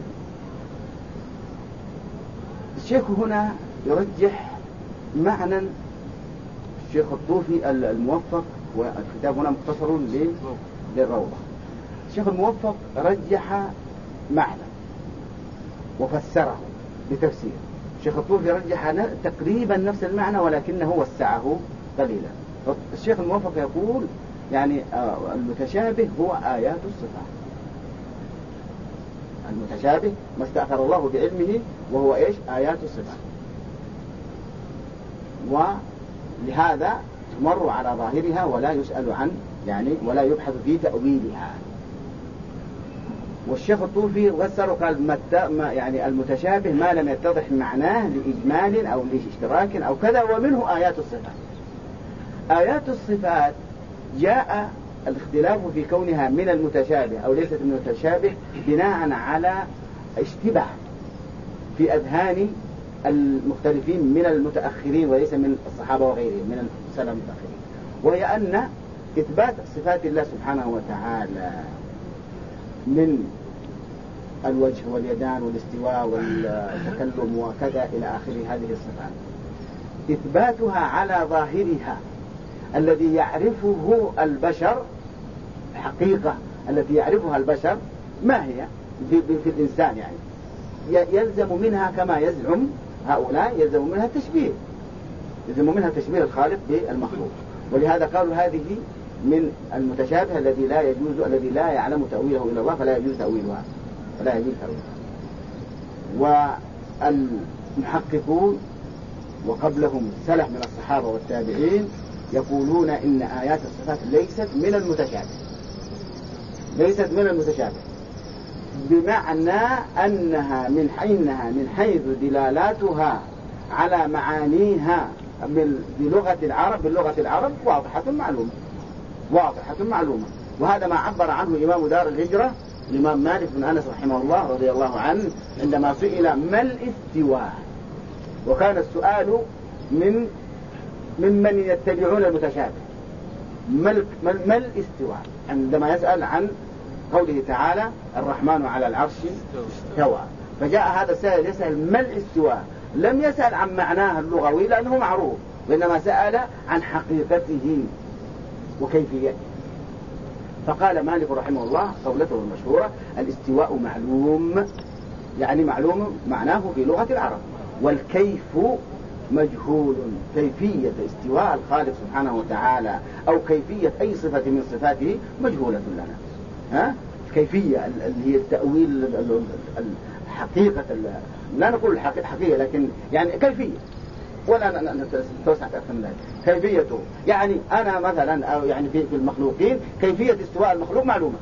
الشيخ هنا يرجح معنى الشيخ الطوفي الموفق، والكتاب هنا مختصر للروضة. الشيخ الموفق رجح معنى وفسره بتفسير، الشيخ الطوفي رجح تقريبا نفس المعنى ولكنه وسعه قليلا. الشيخ الموفق يقول يعني المتشابه هو آيات الصفات، المتشابه ما استأثر الله بعلمه وهو إيش؟ آيات الصفات، ولهذا تمر على ظاهرها ولا يسأل عن يعني ولا يبحث في تأويلها. والشيخ الطوفي فسر قال يعني المتشابه ما لم يتضح معناه لإجمال أو لاشتراك أو كذا، ومنه آيات الصفات. آيات الصفات جاء الاختلاف في كونها من المتشابه أو ليست من المتشابه بناء على اشتباه في أذهان المختلفين من المتأخرين وليس من الصحابة وغيرهم من السلف المتأخرين، وهي أن إثبات صفات الله سبحانه وتعالى من الوجه واليدان والاستواء والتكلم وكذا إلى آخر هذه الصفات، إثباتها على ظاهرها الذي يعرفه البشر، حقيقة التي يعرفها البشر ما هي في الإنسان، يعني يلزم منها كما يزعم هؤلاء يلزم منها التشبيه، يلزم منها تشبيه الخالق بالمخلوق. ولهذا قالوا هذه من المتشابه الذي لا يجوز، الذي لا يعلم تأويله إلا الله فلا يجوز تأويلها، فلا يجوز تأويلها. والمحققون وقبلهم سلف من الصحابة والتابعين يقولون إن آيات الصفات ليست من المتشابه، ليست من المتشابه، بمعنى أنها من حيث دلالاتها على معانيها باللغة العرب واضحة معلومة. وهذا ما عبر عنه إمام دار الهجرة الإمام مالك بن أنس رحمه الله رضي الله عنه عندما سئل ما الاستواء، وكان السؤال ممن يتبعون المتشابه، ما الاستواء، عندما يسأل عن قوله تعالى الرحمن على العرش استوى، فجاء هذا السائل يسأل ما الاستواء، لم يسأل عن معناه اللغوي لأنه معروف، وإنما سأل عن حقيقته وكيفيته. فقال مالك رحمه الله قولته المشهورة الاستواء معلوم، يعني معلوم معناه في لغة العرب، والكيف مجهول، كيفية استواء الخالق سبحانه وتعالى أو كيفية أي صفة من صفاته مجهولة لنا. كيفية اللي هي التأويل الحقيقة، لا نقول الحقيقة لكن يعني كيفية، ولا نتوسع أكثر من ذلك. كيفيته يعني أنا مثلا أو يعني في المخلوقين كيفية استواء المخلوق معلومة،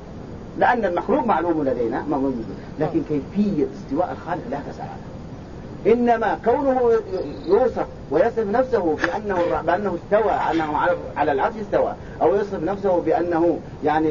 لأن المخلوق معلوم لدينا ما موجود، لكن كيفية استواء الخالق لا تسأل عنها. إنما كونه يوصف ويصف نفسه بأنه استوى، أنه على العرش استوى، أو يصف نفسه بأنه يعني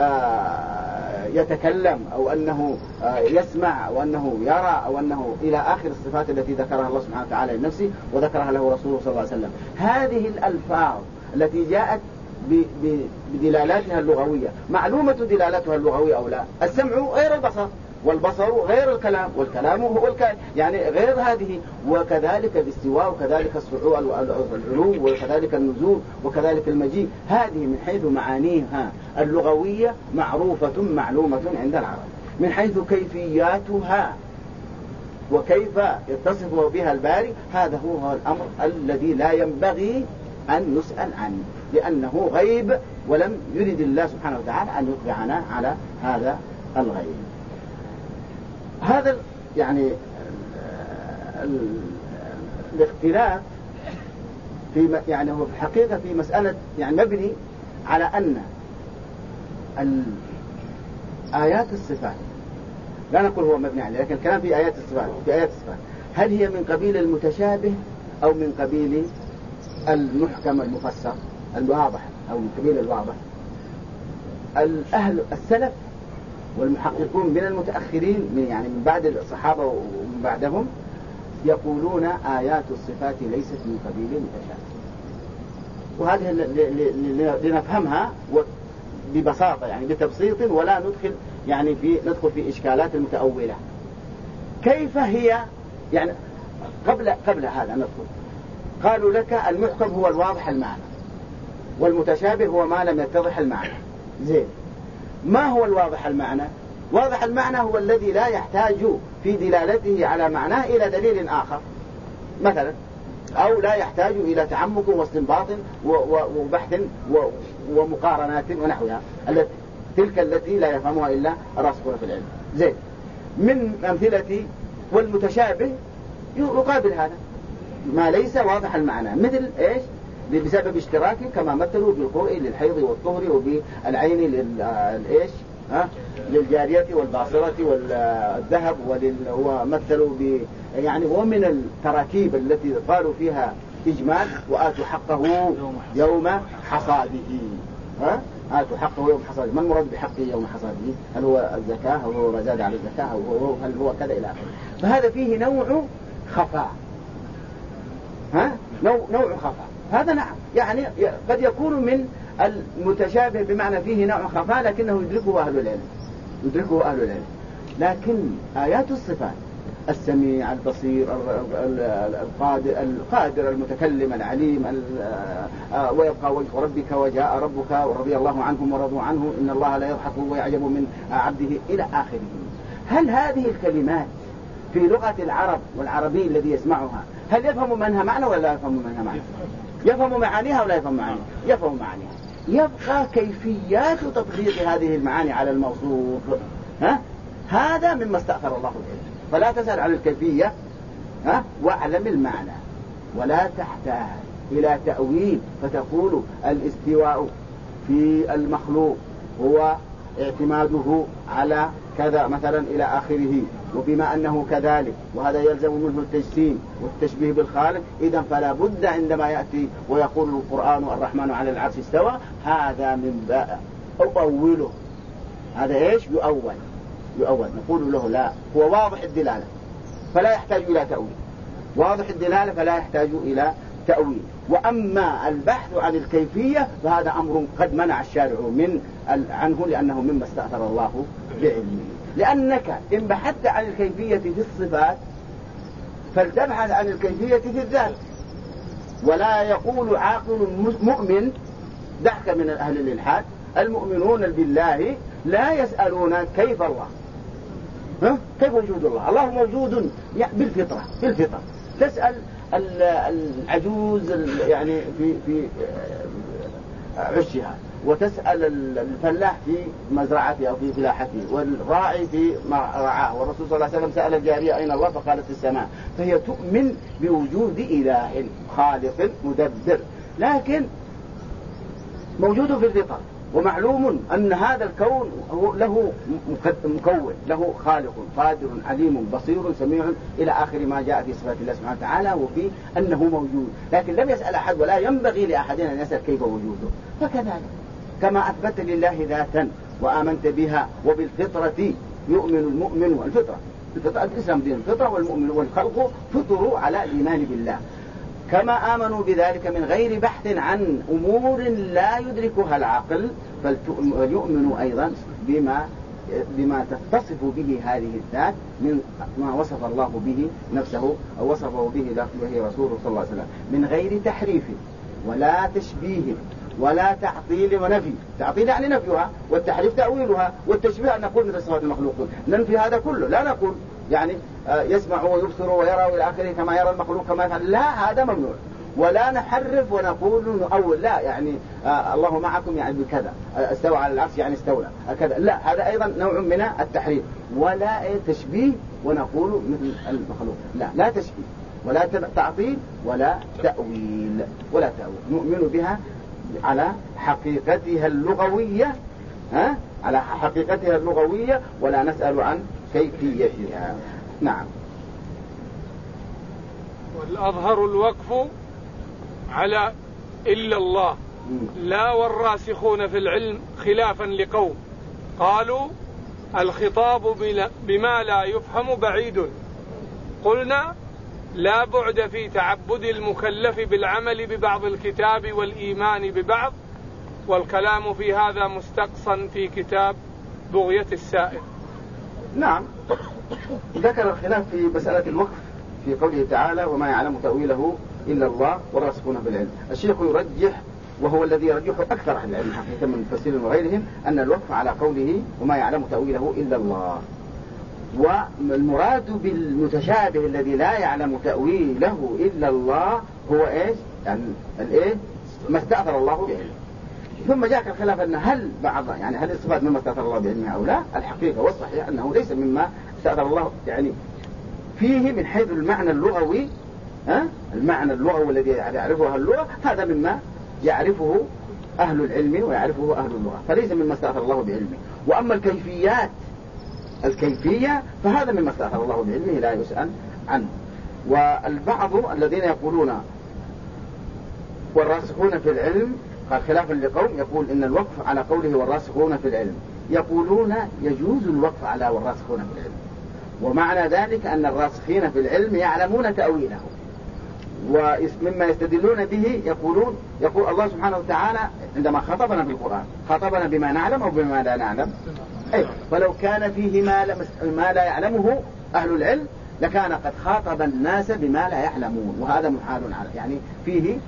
يتكلم، أو أنه يسمع، أو أنه يرى، أو أنه إلى آخر الصفات التي ذكرها الله سبحانه وتعالى لنفسه وذكرها له رسوله صلى الله عليه وسلم. هذه الألفاظ التي جاءت بدلالاتها اللغوية معلومة دلالتها اللغوية أو لا. السمع غير البصر، والبصر غير الكلام، والكلام هو يعني غير هذه. وكذلك الاستواء، وكذلك الصعود والعلو، وكذلك النزول، وكذلك المجيء. هذه من حيث معانيها اللغوية معروفة معلومة عند العرب. من حيث كيفياتها وكيف يتصف بها الباري، هذا هو الأمر الذي لا ينبغي أن نسأل عنه، لأنه غيب، ولم يرد الله سبحانه وتعالى أن يطلعنا على هذا الغيب. هذا يعني الاختلاف في يعني هو في الحقيقة في مسألة يعني مبني على أن آيات الصفات، لا نقول هو مبني عليه، لكن الكلام في آيات الصفات. هل هي من قبيل المتشابه أو من قبيل المحكم المفسر الواضح، أو من قبيل الواضح؟ الأهل السلف والمحققون من المتأخرين من بعد الصحابة ومن بعدهم يقولون آيات الصفات ليست من قبيل المتشابه. وهذه لنفهمها ببساطة، يعني بتبسيط، ولا ندخل في إشكالات المتأولة. كيف هي يعني قبل هذا ندخل. قالوا لك المحكم هو الواضح المعنى، والمتشابه هو ما لم يتضح المعنى. زين، ما هو الواضح المعنى؟ واضح المعنى هو الذي لا يحتاج في دلالته على معناه إلى دليل آخر مثلا، أو لا يحتاج إلى تعمق واستنباط وبحث ومقارنات ونحوها، تلك التي لا يفهمها إلا الراسخون في العلم. زين، من أمثلة والمتشابه يقابل هذا ما ليس واضح المعنى، مثل إيش؟ بسبب اشتراك كما مثلوا بالقرء للحيض والطهر، وبالعين للإيش للجارية والباصرة والذهب، ومثلوا يعني ومن التراكيب التي قالوا فيها إجمال وآتوا حقه يوم حصاده. آتوا حقه يوم حصاده. ما المراد بحقه يوم حصاده؟ هل هو الزكاة، أو هو ما زاد على الزكاة، أو هل هو كذا إلى آخره. فهذا فيه نوع خفاء، نوع خفاء. هذا نعم، يعني قد يكون من المتشابه بمعنى فيه نوع خفاء، لكنه يدركه أهل العلم. لكن آيات الصفات، السميع، البصير، القادر، المتكلم، العليم، ويبقى وجه ربك وجاء ربك ورضي الله عنهم ورضوا عنه إن الله لا يضحك ويعجب من عبده إلى آخره. هل هذه الكلمات في لغة العرب والعربي الذي يسمعها هل يفهم منها معنى ولا لا يفهم منها معنى؟ يفهم معانيها ولا يفهم معانيها؟ يفهم معانيها. يبقى كيفيات تطبيق هذه المعاني على الموصوف، هذا مما استأثر الله العلم. فلا تسأل عن الكيفية، واعلم المعنى، ولا تحتاج إلى تأويل فتقول الاستواء في المخلوق هو اعتماده على كذا مثلا إلى آخره، وبما أنه كذلك وهذا يلزم منه التجسيم والتشبيه بالخالق. إذن فلا بد عندما يأتي ويقول القرآن الرحمن على العرش استوى، هذا من أوله. هذا إيش؟ يؤول. نقول له لا، هو واضح الدلالة فلا يحتاج إلى تأويل، واضح الدلالة فلا يحتاج إلى تأويل. وأما البحث عن الكيفية فهذا أمر قد منع الشارع عنه، لأنه مما استأثر الله بعلمه. لأنك إن بحثت عن الكيفية في الصفات فلتبحث عن الكيفية في الذات. ولا يقول عاقل مؤمن، دعك من أهل الإلحاد، المؤمنون بالله لا يسألون كيف الله، كيف وجود الله؟ الله موجود بالفطرة. تسأل العجوز يعني في عشها، وتسأل الفلاح في مزرعته أو في فلاحته، والراعي في مرعاه. والرسول صلى الله عليه وسلم سأل الجارية أين الله؟ فقالت في السماء. فهي تؤمن بوجود إله خالق مدبر، لكن موجود في الفطر. ومعلوم أن هذا الكون له مكون، له خالق قادر عليم بصير سميع إلى آخر ما جاء في صفات الله سبحانه وتعالى وفي أنه موجود، لكن لم يسأل أحد ولا ينبغي لأحد أن يسأل كيف وجوده. فكذلك كما أثبت لله ذاتا وآمنت بها وبالفطرة يؤمن المؤمن، والفطرة الإسلام دين الفطرة، والمؤمن والخلق فطروا على الإيمان بالله، كما آمنوا بذلك من غير بحث عن أمور لا يدركها العقل، فليؤمنوا أيضا بما تتصف به هذه الذات من ما وصف الله به نفسه أو وصفه به رسوله صلى الله عليه وسلم، من غير تحريف ولا تشبيه ولا تعطيل ونفي. تعطيل يعني نفيها، والتحريف تأويلها، والتشبيه أن نقول مثل صفات المخلوقين، ننفي هذا كله، لا نقول يعني يسمع ويبصر ويرى إلى آخره كما يرى المخلوق كما يفعل، لا هذا ممنوع. ولا نحرف ونقول نؤول، لا يعني الله معكم يعني بكذا، استوى على العرش يعني استولى كذا، لا هذا أيضا نوع من التحريف. ولا تشبيه ونقول مثل المخلوق، لا تشبيه ولا تعطيل ولا تأويل، نؤمن بها على حقيقتها اللغوية، على حقيقتها اللغوية، ولا نسأل عن كيفيتها. نعم. والأظهر الوقف على إلا الله، لا والراسخون في العلم، خلافا لقوم قالوا الخطاب بما لا يفهم بعيد، قلنا لا بعد في تعبد المكلف بالعمل ببعض الكتاب والإيمان ببعض، والكلام في هذا مستقصا في كتاب بغية السائل. نعم، ذكر الخلاف في مسألة الوقف في قوله تعالى وما يعلم تأويله إلا الله والراسخون في العلم. الشيخ يرجح، وهو الذي يرجحه أكثر أهل العلم حقيقة من المفسرين وغيرهم، أن الوقف على قوله وما يعلم تأويله إلا الله. والمراد بالمتشابه الذي لا يعلم تأويله إلا الله هو إيش؟ يعني الإيه؟ ما استأثر الله بعلمه. ثم جاءك الخلاف أن هل الصفات مما استأثر الله بعلمها أو لا؟ الحقيقة والصحيح أنه ليس مما استأثر الله، يعني فيه من حيث المعنى اللغوي، المعنى اللغوي الذي يعرفه أهل اللغة، هذا مما يعرفه أهل العلم ويعرفه أهل اللغة، فليس مما استأثر الله بعلمه. وأما الكيفية فهذا مما استأثر الله بعلمه لا يسأل عنه. والبعض الذين يقولون والراسخون في العلم، قال خلافا لقوم يقول إن الوقف على قوله والراسخون في العلم، يقولون يجوز الوقف على والراسخون في العلم، ومعنى ذلك أن الراسخين في العلم يعلمون تأويله، ومما يستدلون به يقول الله سبحانه وتعالى عندما خاطبنا بالقرآن خاطبنا بما نعلم أو بما لا نعلم، فلو كان فيه ما لا يعلمه أهل العلم لكان قد خاطب الناس بما لا يعلمون، وهذا محال يعني فيه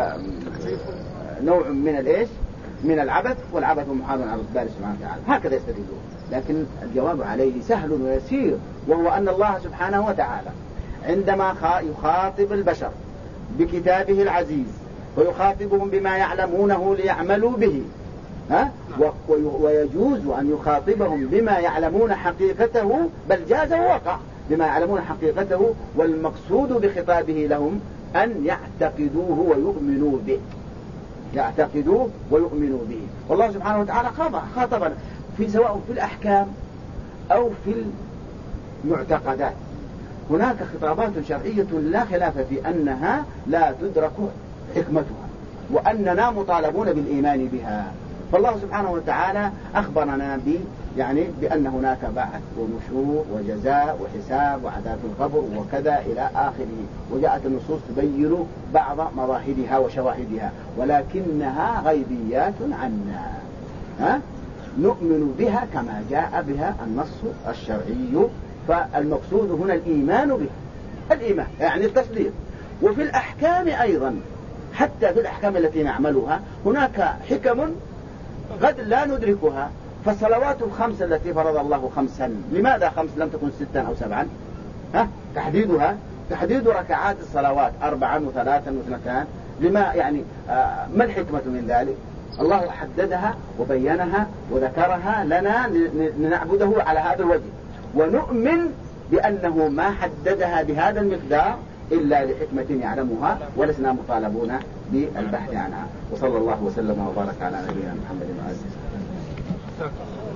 نوع من الإيش؟ من العبث، والعبث محال على الله سبحانه وتعالى، هكذا يستدلون. لكن الجواب عليه سهل ويسير، وهو أن الله سبحانه وتعالى عندما يخاطب البشر بكتابه العزيز ويخاطبهم بما يعلمونه ليعملوا به، ويجوز أن يخاطبهم بما يعلمون حقيقته، بل جاز ووقع بما يعلمون حقيقته، والمقصود بخطابه لهم أن يعتقدوه ويؤمنوا به، يعتقدوه ويؤمنوا به. والله سبحانه وتعالى خاطبنا سواء في الأحكام أو في المعتقدات، هناك خطابات شرعية لا خلاف في أنها لا تدرك حكمتها، وأننا مطالبون بالإيمان بها. فالله سبحانه وتعالى أخبرنا بأن هناك بعث ونشور وجزاء وحساب وعذاب القبر وكذا إلى آخره، وجاءت النصوص تبين بعض مظاهرها وشواهدها، ولكنها غيبيات عنا، نؤمن بها كما جاء بها النص الشرعي. فالمقصود هنا الإيمان بها، الإيمان يعني التصديق. وفي الأحكام أيضا، حتى في الأحكام التي نعملها هناك حكم قد لا ندركها. فالصلوات الخمس التي فرض الله 5، لماذا 5 لم تكن 6 أو 7؟ تحديد ركعات الصلوات 4 و3 و2، لما ما الحكمة من ذلك؟ الله حددها وبينها وذكرها لنا لنعبده على هذا الوجه، ونؤمن بأنه ما حددها بهذا المقدار إلا لحكمة يعلمها ولسنا مطالبون بالبحث عنها. وصلى الله وسلم وبارك على نبينا محمد وعلى آله وصحبه.